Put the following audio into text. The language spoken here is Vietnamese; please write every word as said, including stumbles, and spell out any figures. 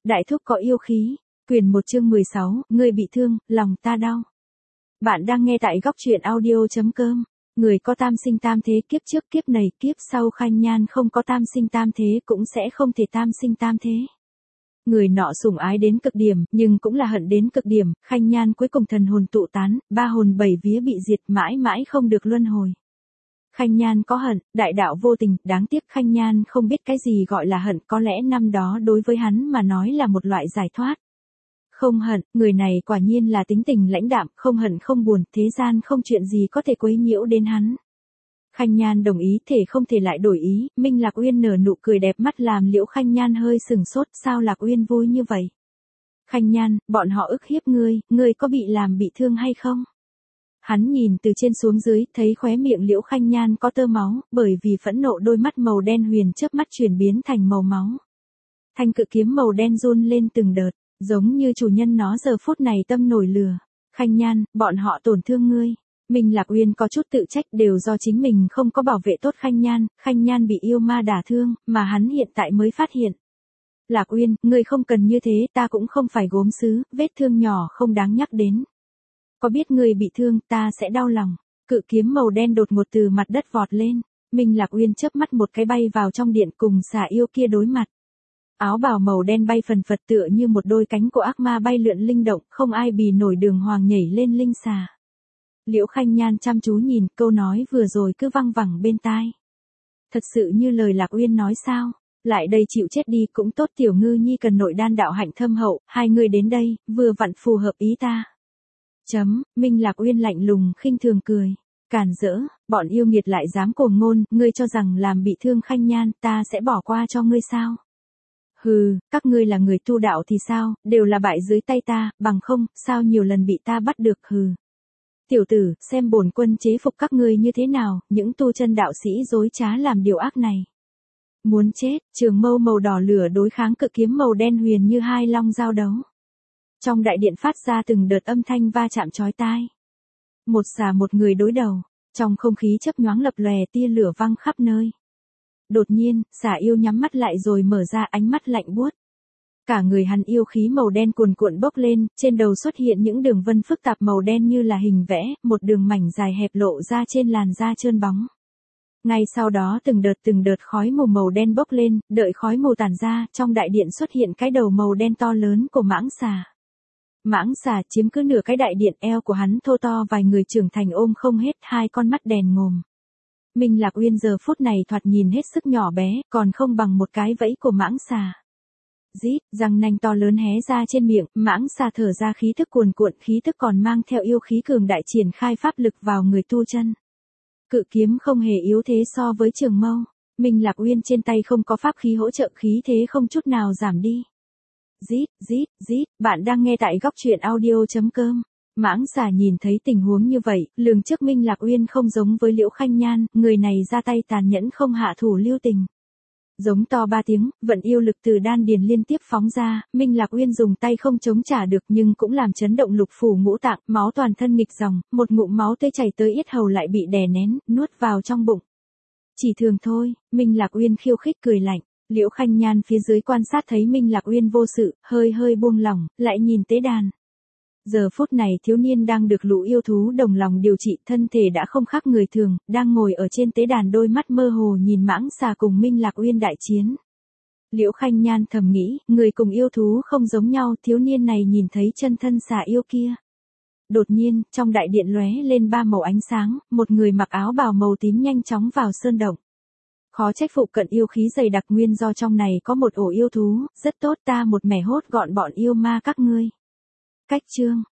Đại thúc có yêu khí. Quyền một chương mười sáu, ngươi bị thương, lòng ta đau. Bạn đang nghe tại góc truyện audio.com. Người có tam sinh tam thế, kiếp trước kiếp này kiếp sau Khanh Nhan không có tam sinh tam thế cũng sẽ không thể tam sinh tam thế. Người nọ sủng ái đến cực điểm, nhưng cũng là hận đến cực điểm, Khanh Nhan cuối cùng thần hồn tụ tán, ba hồn bảy vía bị diệt, mãi mãi không được luân hồi. Khanh Nhan có hận, đại đạo vô tình, đáng tiếc Khanh Nhan không biết cái gì gọi là hận, có lẽ năm đó đối với hắn mà nói là một loại giải thoát. Không hận, người này quả nhiên là tính tình lãnh đạm, không hận không buồn, thế gian không chuyện gì có thể quấy nhiễu đến hắn. Khanh Nhan đồng ý, thể không thể lại đổi ý, Minh Lạc Uyên nở nụ cười đẹp mắt làm Liễu Khanh Nhan hơi sừng sốt, sao Lạc Uyên vui như vậy? Khanh Nhan, bọn họ ức hiếp ngươi, ngươi có bị làm bị thương hay không? Hắn nhìn từ trên xuống dưới, thấy khóe miệng Liễu Khanh Nhan có tơ máu, bởi vì phẫn nộ đôi mắt màu đen huyền chớp mắt chuyển biến thành màu máu. Thanh cự kiếm màu đen run lên từng đợt, giống như chủ nhân nó giờ phút này tâm nổi lửa. Khanh Nhan, bọn họ tổn thương ngươi. Minh Lạc Uyên có chút tự trách, đều do chính mình không có bảo vệ tốt Khanh Nhan, Khanh Nhan bị yêu ma đả thương, mà hắn hiện tại mới phát hiện. Lạc Uyên, ngươi không cần như thế, ta cũng không phải gốm sứ, vết thương nhỏ không đáng nhắc đến. Có biết ngươi bị thương, ta sẽ đau lòng. Cự kiếm màu đen đột ngột từ mặt đất vọt lên, Minh Lạc Uyên chớp mắt một cái bay vào trong điện cùng xà yêu kia đối mặt. Áo bào màu đen bay phần phật tựa như một đôi cánh của ác ma bay lượn linh động, không ai bì nổi Đường Hoàng nhảy lên linh xà. Liễu Khanh Nhan chăm chú nhìn, câu nói vừa rồi cứ văng vẳng bên tai. Thật sự như lời Lạc Uyên nói sao? Lại đây chịu chết đi cũng tốt, tiểu ngư nhi cần nội đan đạo hạnh thâm hậu, hai người đến đây, vừa vặn phù hợp ý ta. Chấm, Minh Lạc Uyên lạnh lùng khinh thường cười. Càn rỡ, bọn yêu nghiệt lại dám cuồng ngôn, ngươi cho rằng làm bị thương Khanh Nhan, ta sẽ bỏ qua cho ngươi sao? Hừ, các ngươi là người tu đạo thì sao, đều là bại dưới tay ta, bằng không, sao nhiều lần bị ta bắt được hừ. Tiểu tử, xem bổn quân chế phục các ngươi như thế nào, những tu chân đạo sĩ dối trá làm điều ác này. Muốn chết, trường mâu màu đỏ lửa đối kháng cự kiếm màu đen huyền như hai long giao đấu. Trong đại điện phát ra từng đợt âm thanh va chạm chói tai. Một xà một người đối đầu, trong không khí chớp nhoáng lập lòe tia lửa văng khắp nơi. Đột nhiên, xà yêu nhắm mắt lại rồi mở ra, ánh mắt lạnh buốt. Cả người hắn yêu khí màu đen cuồn cuộn bốc lên, trên đầu xuất hiện những đường vân phức tạp màu đen như là hình vẽ, một đường mảnh dài hẹp lộ ra trên làn da trơn bóng. Ngay sau đó từng đợt từng đợt khói mù màu đen bốc lên, đợi khói mù tản ra, trong đại điện xuất hiện cái đầu màu đen to lớn của mãng xà. Mãng xà chiếm cứ nửa cái đại điện, eo của hắn thô to vài người trưởng thành ôm không hết, hai con mắt đèn ngòm. Minh Lạc Uyên giờ phút này thoạt nhìn hết sức nhỏ bé, còn không bằng một cái vẫy của mãng xà. Rít, răng nanh to lớn hé ra trên miệng, mãng xà thở ra khí thức cuồn cuộn, khí thức còn mang theo yêu khí cường đại triển khai pháp lực vào người tu chân. Cự kiếm không hề yếu thế so với trường mâu, Minh Lạc Uyên trên tay không có pháp khí hỗ trợ, khí thế không chút nào giảm đi. Rít, rít, rít, bạn đang nghe tại góc truyện audio.com. Mãng xà nhìn thấy tình huống như vậy, lường trước Minh Lạc Uyên không giống với Liễu Khanh Nhan, người này ra tay tàn nhẫn không hạ thủ lưu tình. Giống to ba tiếng, vận yêu lực từ đan điền liên tiếp phóng ra, Minh Lạc Uyên dùng tay không chống trả được nhưng cũng làm chấn động lục phủ ngũ tạng, máu toàn thân nghịch dòng, một ngụm máu tươi chảy tới yết hầu lại bị đè nén, nuốt vào trong bụng. Chỉ thường thôi, Minh Lạc Uyên khiêu khích cười lạnh. Liễu Khanh Nhan phía dưới quan sát thấy Minh Lạc Uyên vô sự, hơi hơi buông lỏng, lại nhìn tế đàn. Giờ phút này thiếu niên đang được lũ yêu thú đồng lòng điều trị, thân thể đã không khác người thường, đang ngồi ở trên tế đàn đôi mắt mơ hồ nhìn mãng xà cùng Minh Lạc Uyên đại chiến. Liễu Khanh Nhan thầm nghĩ, người cùng yêu thú không giống nhau, thiếu niên này nhìn thấy chân thân xà yêu kia. Đột nhiên, trong đại điện lóe lên ba màu ánh sáng, một người mặc áo bào màu tím nhanh chóng vào sơn động. Khó trách phụ cận yêu khí dày đặc, nguyên do trong này có một ổ yêu thú, rất tốt, ta một mẻ hốt gọn bọn yêu ma các ngươi. Cách chương